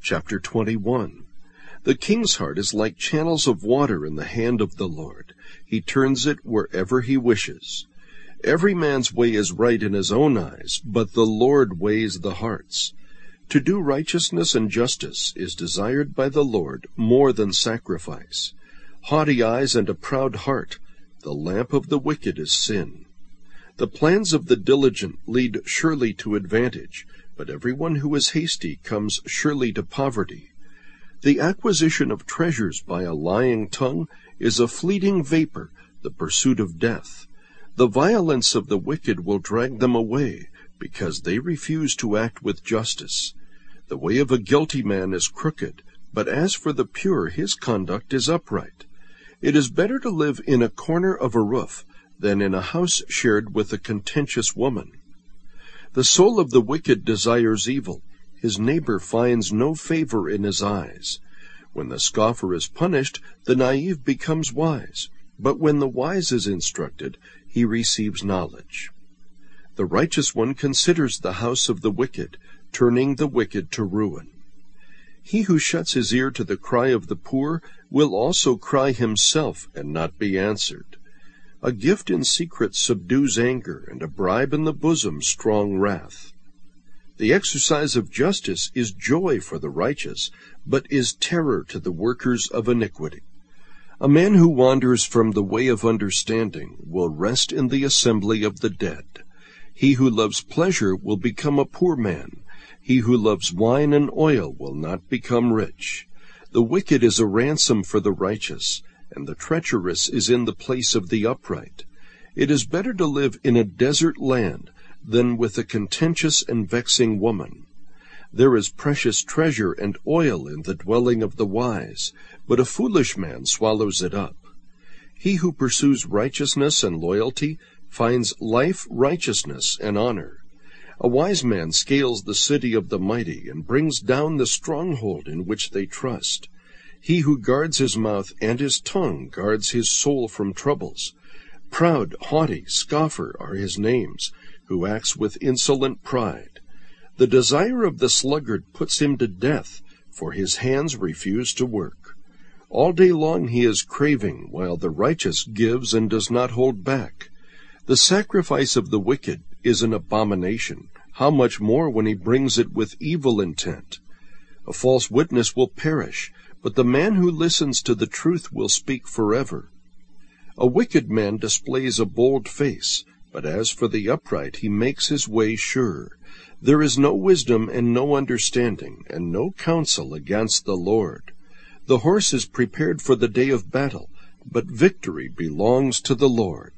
Chapter 21. The king's heart is like channels of water in the hand of the Lord. He turns it wherever he wishes. Every man's way is right in his own eyes, but the Lord weighs the hearts. To do righteousness and justice is desired by the Lord more than sacrifice. Haughty eyes and a proud heart, the lamp of the wicked is sin. The plans of the diligent lead surely to advantage, but everyone who is hasty comes surely to poverty. The acquisition of treasures by a lying tongue is a fleeting vapor, the pursuit of death. The violence of the wicked will drag them away, because they refuse to act with justice. The way of a guilty man is crooked, but as for the pure, his conduct is upright. It is better to live in a corner of a roof than in a house shared with a contentious woman. The soul of the wicked desires evil. His neighbor finds no favor in his eyes. When the scoffer is punished, the naive becomes wise. But when the wise is instructed, he receives knowledge. The righteous one considers the house of the wicked, turning the wicked to ruin. He who shuts his ear to the cry of the poor will also cry himself and not be answered. A gift in secret subdues anger, and a bribe in the bosom strong wrath. The exercise of justice is joy for the righteous, but is terror to the workers of iniquity. A man who wanders from the way of understanding will rest in the assembly of the dead. He who loves pleasure will become a poor man. He who loves wine and oil will not become rich. The wicked is a ransom for the righteous, and the treacherous is in the place of the upright. It is better to live in a desert land than with a contentious and vexing woman. There is precious treasure and oil in the dwelling of the wise, but a foolish man swallows it up. He who pursues righteousness and loyalty finds life, righteousness, and honor. A wise man scales the city of the mighty and brings down the stronghold in which they trust. He who guards his mouth and his tongue guards his soul from troubles. Proud, haughty, scoffer are his names, who acts with insolent pride. The desire of the sluggard puts him to death, for his hands refuse to work. All day long he is craving, while the righteous gives and does not hold back. The sacrifice of the wicked is an abomination. How much more when he brings it with evil intent? A false witness will perish, but the man who listens to the truth will speak forever. A wicked man displays a bold face, but as for the upright, he makes his way sure. There is no wisdom and no understanding, and no counsel against the Lord. The horse is prepared for the day of battle, but victory belongs to the Lord.